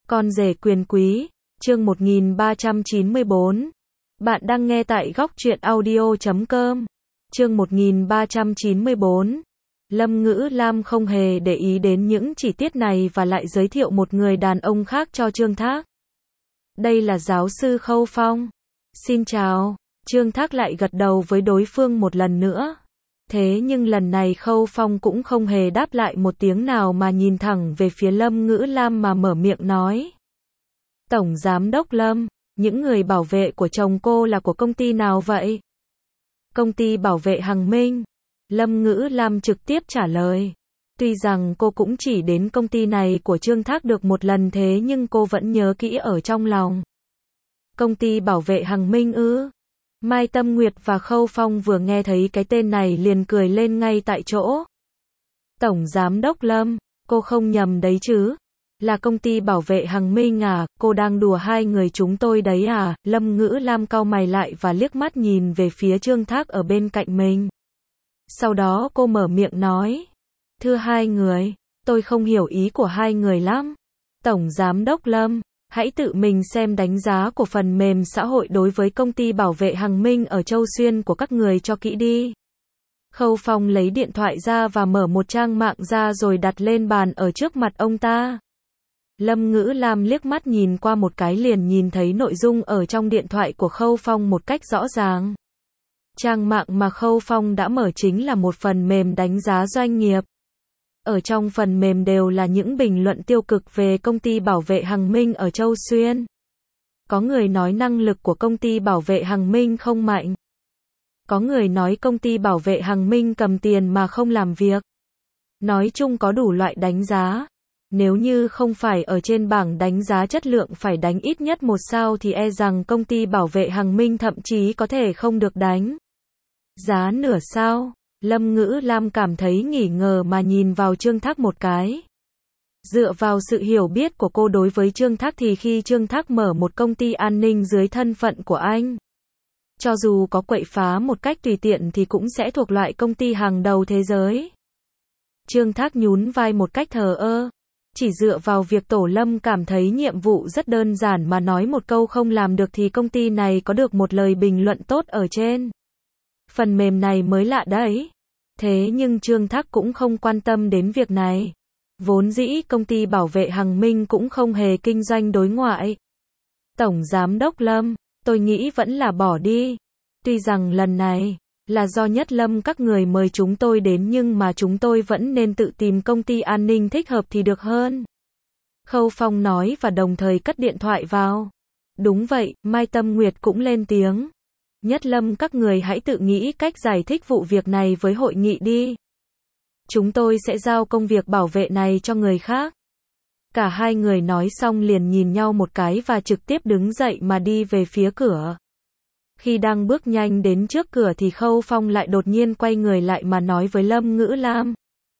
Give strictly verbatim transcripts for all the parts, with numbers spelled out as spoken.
Con rể quyền quý, chương một nghìn ba trăm chín mươi bốn. Bạn đang nghe tại góc truyện audio chấm com. Chương một nghìn ba trăm chín mươi bốn. Lâm Ngữ Lam không hề để ý đến những chi tiết này và lại giới thiệu một người đàn ông khác cho Trương Thác. Đây là giáo sư Khâu Phong. Xin chào. Trương Thác lại gật đầu với đối phương một lần nữa. Thế nhưng lần này Khâu Phong cũng không hề đáp lại một tiếng nào mà nhìn thẳng về phía Lâm Ngữ Lam mà mở miệng nói. Tổng Giám đốc Lâm, những người bảo vệ của chồng cô là của công ty nào vậy? Công ty bảo vệ Hằng Minh. Lâm Ngữ Lam trực tiếp trả lời. Tuy rằng cô cũng chỉ đến công ty này của Trương Thác được một lần thế nhưng cô vẫn nhớ kỹ ở trong lòng. Công ty bảo vệ Hằng Minh ư? Mai Tâm Nguyệt và Khâu Phong vừa nghe thấy cái tên này liền cười lên ngay tại chỗ. Tổng Giám đốc Lâm, cô không nhầm đấy chứ? Là công ty bảo vệ Hằng Minh à, cô đang đùa hai người chúng tôi đấy à? Lâm Ngữ Lam cau mày lại và liếc mắt nhìn về phía Trương Thác ở bên cạnh mình. Sau đó cô mở miệng nói. Thưa hai người, tôi không hiểu ý của hai người lắm. Tổng Giám đốc Lâm, hãy tự mình xem đánh giá của phần mềm xã hội đối với công ty bảo vệ Hằng Minh ở Châu Xuyên của các người cho kỹ đi. Khâu Phong lấy điện thoại ra và mở một trang mạng ra rồi đặt lên bàn ở trước mặt ông ta. Lâm Ngữ Lam liếc mắt nhìn qua một cái liền nhìn thấy nội dung ở trong điện thoại của Khâu Phong một cách rõ ràng. Trang mạng mà Khâu Phong đã mở chính là một phần mềm đánh giá doanh nghiệp. Ở trong phần mềm đều là những bình luận tiêu cực về công ty bảo vệ Hằng Minh ở Châu Xuyên. Có người nói năng lực của công ty bảo vệ Hằng Minh không mạnh. Có người nói công ty bảo vệ Hằng Minh cầm tiền mà không làm việc. Nói chung có đủ loại đánh giá. Nếu như không phải ở trên bảng đánh giá chất lượng phải đánh ít nhất một sao thì e rằng công ty bảo vệ Hằng Minh thậm chí có thể không được đánh giá nửa sao. Lâm Ngữ Lam cảm thấy nghỉ ngờ mà nhìn vào Trương Thác một cái. Dựa vào sự hiểu biết của cô đối với Trương Thác thì khi Trương Thác mở một công ty an ninh dưới thân phận của anh, cho dù có quậy phá một cách tùy tiện thì cũng sẽ thuộc loại công ty hàng đầu thế giới. Trương Thác nhún vai một cách thờ ơ. Chỉ dựa vào việc Tổ Lâm cảm thấy nhiệm vụ rất đơn giản mà nói một câu không làm được thì công ty này có được một lời bình luận tốt ở trên phần mềm này mới lạ đấy. Thế nhưng Trương Thác cũng không quan tâm đến việc này. Vốn dĩ công ty bảo vệ Hằng Minh cũng không hề kinh doanh đối ngoại. Tổng Giám đốc Lâm, tôi nghĩ vẫn là bỏ đi. Tuy rằng lần này là do Nhất Lâm các người mời chúng tôi đến nhưng mà chúng tôi vẫn nên tự tìm công ty an ninh thích hợp thì được hơn. Khâu Phong nói và đồng thời cất điện thoại vào. Đúng vậy, Mai Tâm Nguyệt cũng lên tiếng. Nhất Lâm các người hãy tự nghĩ cách giải thích vụ việc này với hội nghị đi. Chúng tôi sẽ giao công việc bảo vệ này cho người khác. Cả hai người nói xong liền nhìn nhau một cái và trực tiếp đứng dậy mà đi về phía cửa. Khi đang bước nhanh đến trước cửa thì Khâu Phong lại đột nhiên quay người lại mà nói với Lâm Ngữ Lam.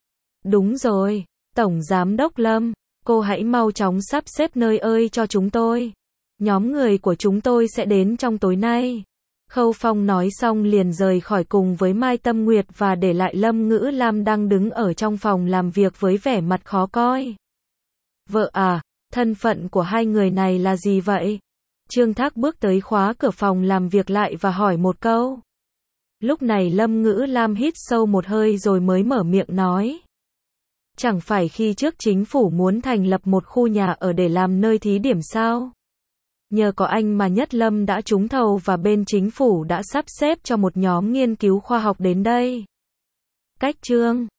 Đúng rồi, Tổng Giám đốc Lâm, cô hãy mau chóng sắp xếp nơi ơi cho chúng tôi. Nhóm người của chúng tôi sẽ đến trong tối nay. Khâu Phong nói xong liền rời khỏi cùng với Mai Tâm Nguyệt và để lại Lâm Ngữ Lam đang đứng ở trong phòng làm việc với vẻ mặt khó coi. Vợ à, thân phận của hai người này là gì vậy? Trương Thác bước tới khóa cửa phòng làm việc lại và hỏi một câu. Lúc này Lâm Ngữ Lam hít sâu một hơi rồi mới mở miệng nói. Chẳng phải khi trước chính phủ muốn thành lập một khu nhà ở để làm nơi thí điểm sao? Nhờ có anh mà Nhất Lâm đã trúng thầu và bên chính phủ đã sắp xếp cho một nhóm nghiên cứu khoa học đến đây. Cách Trương